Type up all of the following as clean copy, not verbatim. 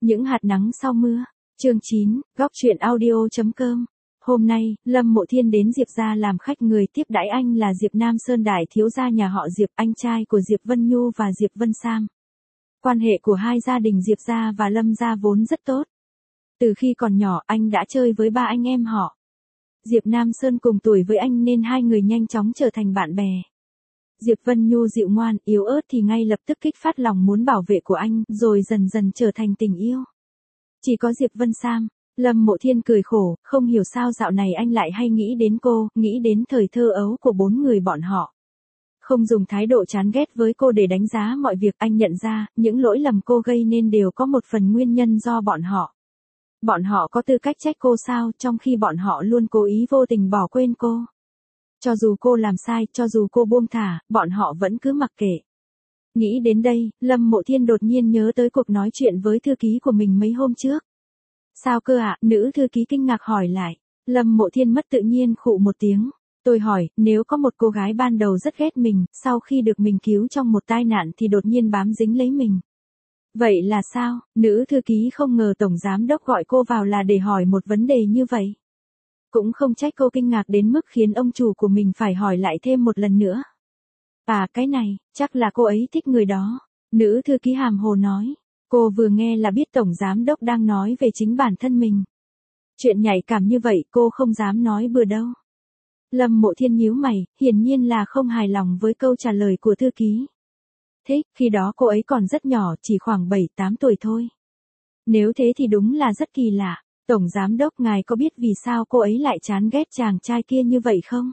Những hạt nắng sau mưa. Chương 9, góc truyện audio.com. Hôm nay, Lâm Mộ Thiên đến Diệp gia làm khách, người tiếp đãi anh là Diệp Nam Sơn, đại thiếu gia nhà họ Diệp, anh trai của Diệp Vân Nhu và Diệp Vân Sam. Quan hệ của hai gia đình Diệp gia và Lâm gia vốn rất tốt. Từ khi còn nhỏ, anh đã chơi với ba anh em họ. Diệp Nam Sơn cùng tuổi với anh nên hai người nhanh chóng trở thành bạn bè. Diệp Vân Nhu dịu ngoan, yếu ớt thì ngay lập tức kích phát lòng muốn bảo vệ của anh, rồi dần dần trở thành tình yêu. Chỉ có Diệp Vân Sam. Lâm Mộ Thiên cười khổ, không hiểu sao dạo này anh lại hay nghĩ đến cô, nghĩ đến thời thơ ấu của bốn người bọn họ. Không dùng thái độ chán ghét với cô để đánh giá mọi việc, anh nhận ra, những lỗi lầm cô gây nên đều có một phần nguyên nhân do bọn họ. Bọn họ có tư cách trách cô sao, trong khi bọn họ luôn cố ý vô tình bỏ quên cô. Cho dù cô làm sai, cho dù cô buông thả, bọn họ vẫn cứ mặc kệ. Nghĩ đến đây, Lâm Mộ Thiên đột nhiên nhớ tới cuộc nói chuyện với thư ký của mình mấy hôm trước. Sao cơ ạ? Nữ thư ký kinh ngạc hỏi lại. Lâm Mộ Thiên mất tự nhiên khụ một tiếng. Tôi hỏi, nếu có một cô gái ban đầu rất ghét mình, sau khi được mình cứu trong một tai nạn thì đột nhiên bám dính lấy mình. Vậy là sao? Nữ thư ký không ngờ tổng giám đốc gọi cô vào là để hỏi một vấn đề như vậy. Cũng không trách cô kinh ngạc đến mức khiến ông chủ của mình phải hỏi lại thêm một lần nữa. À, cái này, chắc là cô ấy thích người đó. Nữ thư ký hàm hồ nói. Cô vừa nghe là biết tổng giám đốc đang nói về chính bản thân mình. Chuyện nhạy cảm như vậy cô không dám nói bừa đâu. Lâm Mộ Thiên nhíu mày, hiển nhiên là không hài lòng với câu trả lời của thư ký. Thế, khi đó cô ấy còn rất nhỏ, chỉ khoảng 7-8 tuổi thôi. Nếu thế thì đúng là rất kỳ lạ. Tổng giám đốc, ngài có biết vì sao cô ấy lại chán ghét chàng trai kia như vậy không?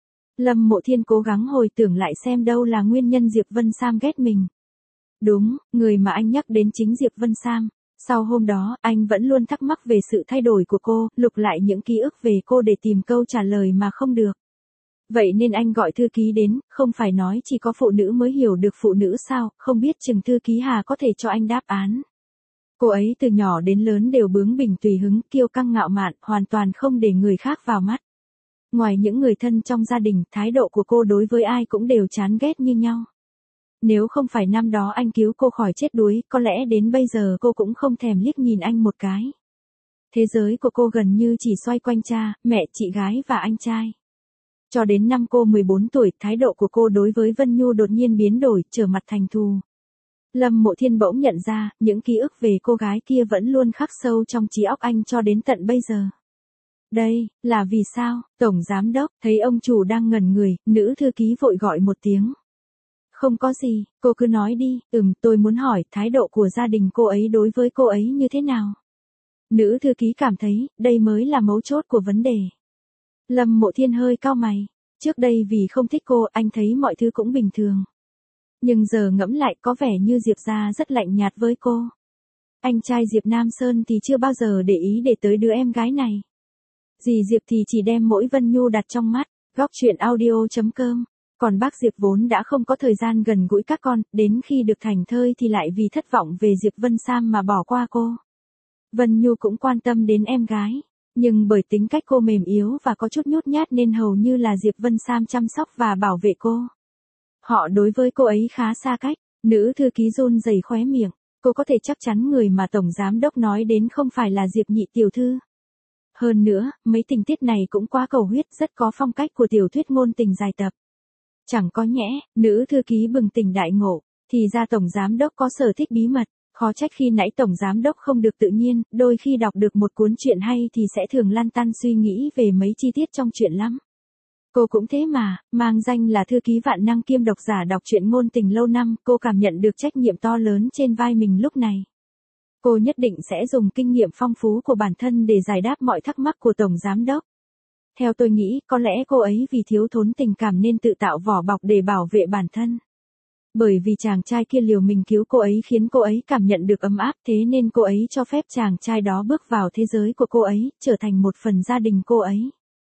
Lâm Mộ Thiên cố gắng hồi tưởng lại xem đâu là nguyên nhân Diệp Vân Sam ghét mình. Đúng, người mà anh nhắc đến chính Diệp Vân Sam. Sau hôm đó, anh vẫn luôn thắc mắc về sự thay đổi của cô, lục lại những ký ức về cô để tìm câu trả lời mà không được. Vậy nên anh gọi thư ký đến, không phải nói chỉ có phụ nữ mới hiểu được phụ nữ sao, không biết chừng thư ký Hà có thể cho anh đáp án. Cô ấy từ nhỏ đến lớn đều bướng bỉnh tùy hứng, kiêu căng ngạo mạn, hoàn toàn không để người khác vào mắt. Ngoài những người thân trong gia đình, thái độ của cô đối với ai cũng đều chán ghét như nhau. Nếu không phải năm đó anh cứu cô khỏi chết đuối, có lẽ đến bây giờ cô cũng không thèm liếc nhìn anh một cái. Thế giới của cô gần như chỉ xoay quanh cha, mẹ, chị gái và anh trai. Cho đến năm cô 14 tuổi, thái độ của cô đối với Vân Nhu đột nhiên biến đổi, trở mặt thành thù. Lâm Mộ Thiên bỗng nhận ra, những ký ức về cô gái kia vẫn luôn khắc sâu trong trí óc anh cho đến tận bây giờ. Đây, là vì sao? Tổng giám đốc, thấy ông chủ đang ngẩn người, nữ thư ký vội gọi một tiếng. Không có gì, cô cứ nói đi. Tôi muốn hỏi, thái độ của gia đình cô ấy đối với cô ấy như thế nào? Nữ thư ký cảm thấy, đây mới là mấu chốt của vấn đề. Lâm Mộ Thiên hơi cau mày. Trước đây vì không thích cô, anh thấy mọi thứ cũng bình thường. Nhưng giờ ngẫm lại có vẻ như Diệp gia rất lạnh nhạt với cô. Anh trai Diệp Nam Sơn thì chưa bao giờ để ý để tới đứa em gái này. Dì Diệp thì chỉ đem mỗi Vân Nhu đặt trong mắt. Góc truyện audio.com. Còn bác Diệp vốn đã không có thời gian gần gũi các con, đến khi được thành thơi thì lại vì thất vọng về Diệp Vân Sam mà bỏ qua cô. Vân Nhu cũng quan tâm đến em gái, nhưng bởi tính cách cô mềm yếu và có chút nhút nhát nên hầu như là Diệp Vân Sam chăm sóc và bảo vệ cô. Họ đối với cô ấy khá xa cách. Nữ thư ký run rẩy khóe miệng. Cô có thể chắc chắn người mà tổng giám đốc nói đến không phải là Diệp nhị tiểu thư. Hơn nữa, mấy tình tiết này cũng quá cầu huyết, rất có phong cách của tiểu thuyết ngôn tình dài tập. Chẳng có nhẽ, nữ thư ký bừng tỉnh đại ngộ, thì ra tổng giám đốc có sở thích bí mật, khó trách khi nãy tổng giám đốc không được tự nhiên, đôi khi đọc được một cuốn truyện hay thì sẽ thường lăn tăn suy nghĩ về mấy chi tiết trong truyện lắm. Cô cũng thế mà, mang danh là thư ký vạn năng kiêm độc giả đọc truyện ngôn tình lâu năm, cô cảm nhận được trách nhiệm to lớn trên vai mình lúc này. Cô nhất định sẽ dùng kinh nghiệm phong phú của bản thân để giải đáp mọi thắc mắc của tổng giám đốc. Theo tôi nghĩ, có lẽ cô ấy vì thiếu thốn tình cảm nên tự tạo vỏ bọc để bảo vệ bản thân. Bởi vì chàng trai kia liều mình cứu cô ấy khiến cô ấy cảm nhận được ấm áp, thế nên cô ấy cho phép chàng trai đó bước vào thế giới của cô ấy, trở thành một phần gia đình cô ấy.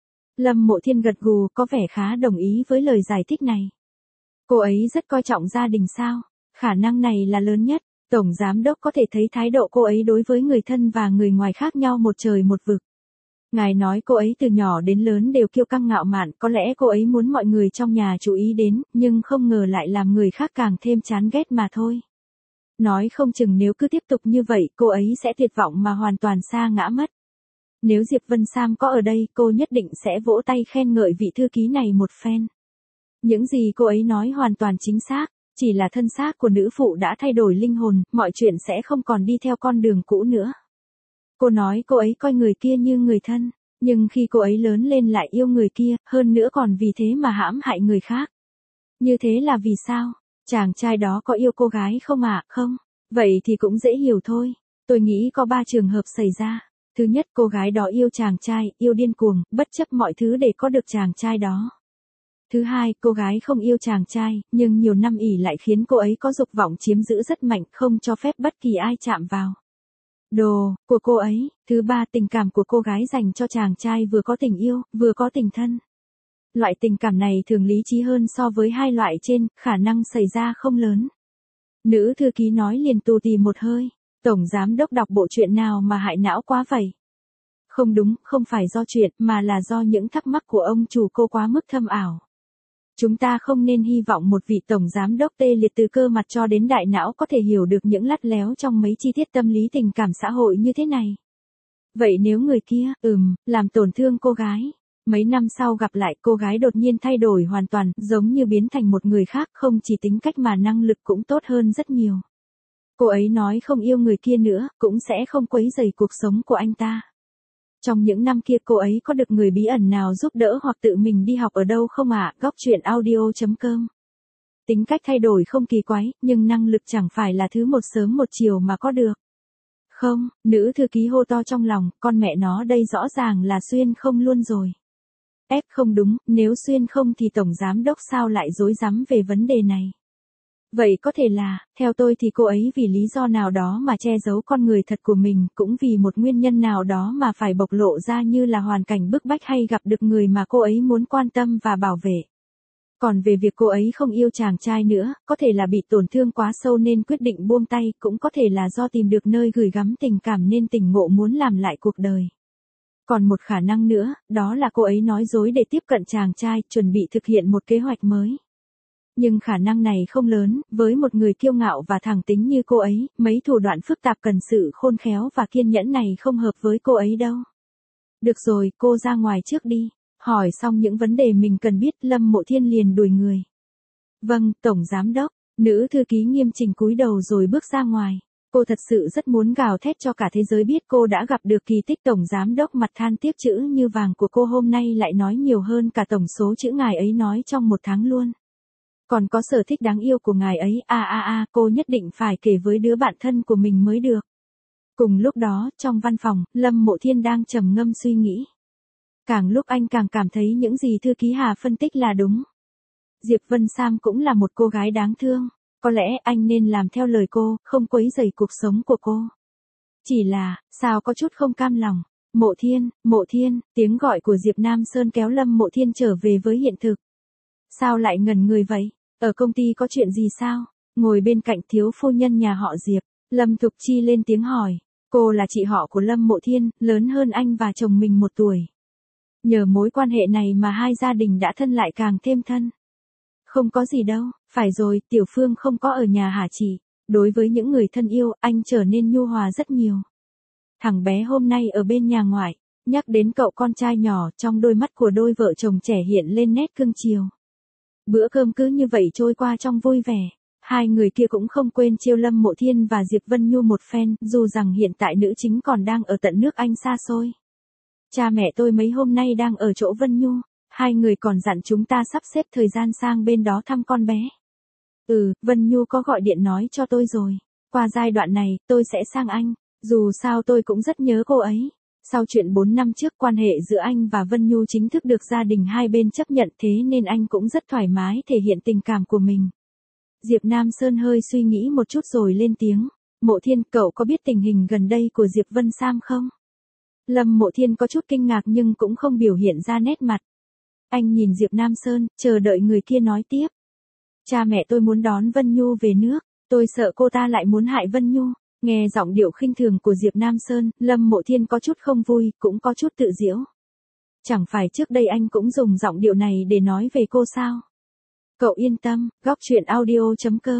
Lâm Mộ Thiên gật gù, có vẻ khá đồng ý với lời giải thích này. Cô ấy rất coi trọng gia đình sao? Khả năng này là lớn nhất. Tổng giám đốc có thể thấy thái độ cô ấy đối với người thân và người ngoài khác nhau một trời một vực. Ngài nói cô ấy từ nhỏ đến lớn đều kiêu căng ngạo mạn, có lẽ cô ấy muốn mọi người trong nhà chú ý đến, nhưng không ngờ lại làm người khác càng thêm chán ghét mà thôi. Nói không chừng nếu cứ tiếp tục như vậy cô ấy sẽ tuyệt vọng mà hoàn toàn sa ngã mất. Nếu Diệp Vân Sam có ở đây cô nhất định sẽ vỗ tay khen ngợi vị thư ký này một phen. Những gì cô ấy nói hoàn toàn chính xác, chỉ là thân xác của nữ phụ đã thay đổi linh hồn, mọi chuyện sẽ không còn đi theo con đường cũ nữa. Cô nói cô ấy coi người kia như người thân, nhưng khi cô ấy lớn lên lại yêu người kia, hơn nữa còn vì thế mà hãm hại người khác. Như thế là vì sao? Chàng trai đó có yêu cô gái không ạ? Không. Vậy thì cũng dễ hiểu thôi. Tôi nghĩ có 3 trường hợp xảy ra. Thứ nhất, cô gái đó yêu chàng trai, yêu điên cuồng, bất chấp mọi thứ để có được chàng trai đó. Thứ hai, cô gái không yêu chàng trai, nhưng nhiều năm ỷ lại khiến cô ấy có dục vọng chiếm giữ rất mạnh, không cho phép bất kỳ ai chạm vào đồ của cô ấy. Thứ ba, tình cảm của cô gái dành cho chàng trai vừa có tình yêu, vừa có tình thân. Loại tình cảm này thường lý trí hơn so với hai loại trên, khả năng xảy ra không lớn. Nữ thư ký nói liền tù tì một hơi. Tổng giám đốc đọc bộ truyện nào mà hại não quá vậy? Không đúng, không phải do chuyện, mà là do những thắc mắc của ông chủ cô quá mức thâm ảo. Chúng ta không nên hy vọng một vị tổng giám đốc tê liệt từ cơ mặt cho đến đại não có thể hiểu được những lắt léo trong mấy chi tiết tâm lý tình cảm xã hội như thế này. Vậy nếu người kia, làm tổn thương cô gái. Mấy năm sau gặp lại cô gái đột nhiên thay đổi hoàn toàn, giống như biến thành một người khác, không chỉ tính cách mà năng lực cũng tốt hơn rất nhiều. Cô ấy nói không yêu người kia nữa, cũng sẽ không quấy rầy cuộc sống của anh ta. Trong những năm kia cô ấy có được người bí ẩn nào giúp đỡ hoặc tự mình đi học ở đâu không ạ? Góc truyện audio.com. Tính cách thay đổi không kỳ quái, nhưng năng lực chẳng phải là thứ một sớm một chiều mà có được. Không, nữ thư ký hô to trong lòng, con mẹ nó đây rõ ràng là xuyên không luôn rồi. Không đúng, nếu xuyên không thì tổng giám đốc sao lại rối rắm về vấn đề này. Vậy có thể là, theo tôi thì cô ấy vì lý do nào đó mà che giấu con người thật của mình, cũng vì một nguyên nhân nào đó mà phải bộc lộ ra như là hoàn cảnh bức bách hay gặp được người mà cô ấy muốn quan tâm và bảo vệ. Còn về việc cô ấy không yêu chàng trai nữa, có thể là bị tổn thương quá sâu nên quyết định buông tay, cũng có thể là do tìm được nơi gửi gắm tình cảm nên tỉnh ngộ muốn làm lại cuộc đời. Còn một khả năng nữa, đó là cô ấy nói dối để tiếp cận chàng trai, chuẩn bị thực hiện một kế hoạch mới. Nhưng khả năng này không lớn, với một người kiêu ngạo và thẳng tính như cô ấy, mấy thủ đoạn phức tạp cần sự khôn khéo và kiên nhẫn này không hợp với cô ấy đâu. Được rồi, cô ra ngoài trước đi. Hỏi xong những vấn đề mình cần biết, Lâm Mộ Thiên liền đuổi người. Vâng, tổng giám đốc. Nữ thư ký nghiêm chỉnh cúi đầu rồi bước ra ngoài. Cô thật sự rất muốn gào thét cho cả thế giới biết cô đã gặp được kỳ tích. Tổng giám đốc mặt than tiếc chữ như vàng của cô hôm nay lại nói nhiều hơn cả tổng số chữ ngài ấy nói trong một tháng luôn. Còn có sở thích đáng yêu của ngài ấy, cô nhất định phải kể với đứa bạn thân của mình mới được. Cùng lúc đó, trong văn phòng, Lâm Mộ Thiên đang trầm ngâm suy nghĩ. Càng lúc anh càng cảm thấy những gì thư ký Hà phân tích là đúng. Diệp Vân Sam cũng là một cô gái đáng thương. Có lẽ anh nên làm theo lời cô, không quấy rầy cuộc sống của cô. Chỉ là, sao có chút không cam lòng. Mộ Thiên, tiếng gọi của Diệp Nam Sơn kéo Lâm Mộ Thiên trở về với hiện thực. Sao lại ngẩn người vậy? Ở công ty có chuyện gì sao? Ngồi bên cạnh thiếu phu nhân nhà họ Diệp, Lâm Thục Chi lên tiếng hỏi. Cô là chị họ của Lâm Mộ Thiên, lớn hơn anh và chồng mình 1 tuổi. Nhờ mối quan hệ này mà hai gia đình đã thân lại càng thêm thân. Không có gì đâu, phải rồi, Tiểu Phương không có ở nhà hả chị? Đối với những người thân yêu, anh trở nên nhu hòa rất nhiều. Thằng bé hôm nay ở bên nhà ngoại, nhắc đến cậu con trai nhỏ, trong đôi mắt của đôi vợ chồng trẻ hiện lên nét cưng chiều. Bữa cơm cứ như vậy trôi qua trong vui vẻ. Hai người kia cũng không quên trêu Lâm Mộ Thiên và Diệp Vân Nhu một phen, dù rằng hiện tại nữ chính còn đang ở tận nước Anh xa xôi. Cha mẹ tôi mấy hôm nay đang ở chỗ Vân Nhu, hai người còn dặn chúng ta sắp xếp thời gian sang bên đó thăm con bé. Vân Nhu có gọi điện nói cho tôi rồi. Qua giai đoạn này, tôi sẽ sang Anh, dù sao tôi cũng rất nhớ cô ấy. Sau chuyện 4 năm trước quan hệ giữa anh và Vân Nhu chính thức được gia đình hai bên chấp nhận thế nên anh cũng rất thoải mái thể hiện tình cảm của mình. Diệp Nam Sơn hơi suy nghĩ một chút rồi lên tiếng. Mộ Thiên, cậu có biết tình hình gần đây của Diệp Vân Sam không? Lâm Mộ Thiên có chút kinh ngạc nhưng cũng không biểu hiện ra nét mặt. Anh nhìn Diệp Nam Sơn, chờ đợi người kia nói tiếp. Cha mẹ tôi muốn đón Vân Nhu về nước, tôi sợ cô ta lại muốn hại Vân Nhu. Nghe giọng điệu khinh thường của Diệp Nam Sơn, Lâm Mộ Thiên có chút không vui, cũng có chút tự giễu. Chẳng phải trước đây anh cũng dùng giọng điệu này để nói về cô sao? Cậu yên tâm, góc truyện audio.com.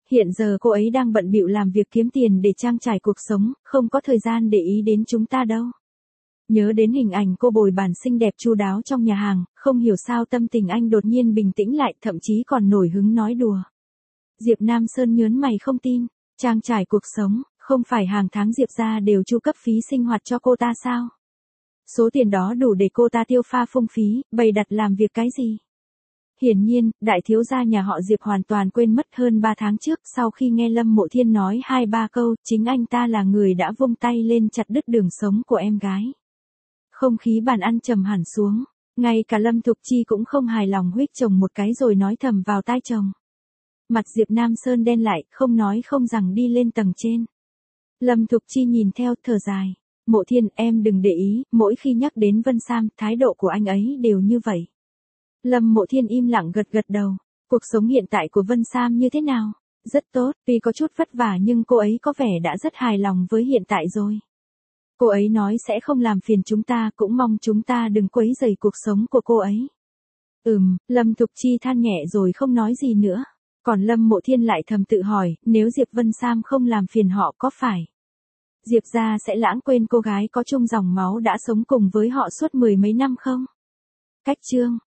Hiện giờ cô ấy đang bận bịu làm việc kiếm tiền để trang trải cuộc sống, không có thời gian để ý đến chúng ta đâu. Nhớ đến hình ảnh cô bồi bàn xinh đẹp chu đáo trong nhà hàng, không hiểu sao tâm tình anh đột nhiên bình tĩnh lại, thậm chí còn nổi hứng nói đùa. Diệp Nam Sơn nhớn mày không tin, trang trải cuộc sống, không phải hàng tháng Diệp gia đều chu cấp phí sinh hoạt cho cô ta sao? Số tiền đó đủ để cô ta tiêu pha phung phí, bày đặt làm việc cái gì? Hiển nhiên, đại thiếu gia nhà họ Diệp hoàn toàn quên mất hơn 3 tháng trước, sau khi nghe Lâm Mộ Thiên nói 2-3 câu, chính anh ta là người đã vung tay lên chặt đứt đường sống của em gái. Không khí bàn ăn trầm hẳn xuống, ngay cả Lâm Thục Chi cũng không hài lòng huých chồng một cái rồi nói thầm vào tai chồng. Mặt Diệp Nam Sơn đen lại, không nói không rằng đi lên tầng trên. Lâm Thục Chi nhìn theo, thở dài. Mộ Thiên, em đừng để ý, mỗi khi nhắc đến Vân Sam, thái độ của anh ấy đều như vậy. Lâm Mộ Thiên im lặng gật gật đầu. Cuộc sống hiện tại của Vân Sam như thế nào? Rất tốt, tuy có chút vất vả nhưng cô ấy có vẻ đã rất hài lòng với hiện tại rồi. Cô ấy nói sẽ không làm phiền chúng ta, cũng mong chúng ta đừng quấy rầy cuộc sống của cô ấy. Lâm Thục Chi than nhẹ rồi không nói gì nữa. Còn Lâm Mộ Thiên lại thầm tự hỏi, nếu Diệp Vân Sam không làm phiền họ có phải Diệp gia sẽ lãng quên cô gái có chung dòng máu đã sống cùng với họ suốt 10 mấy năm không? Cách chương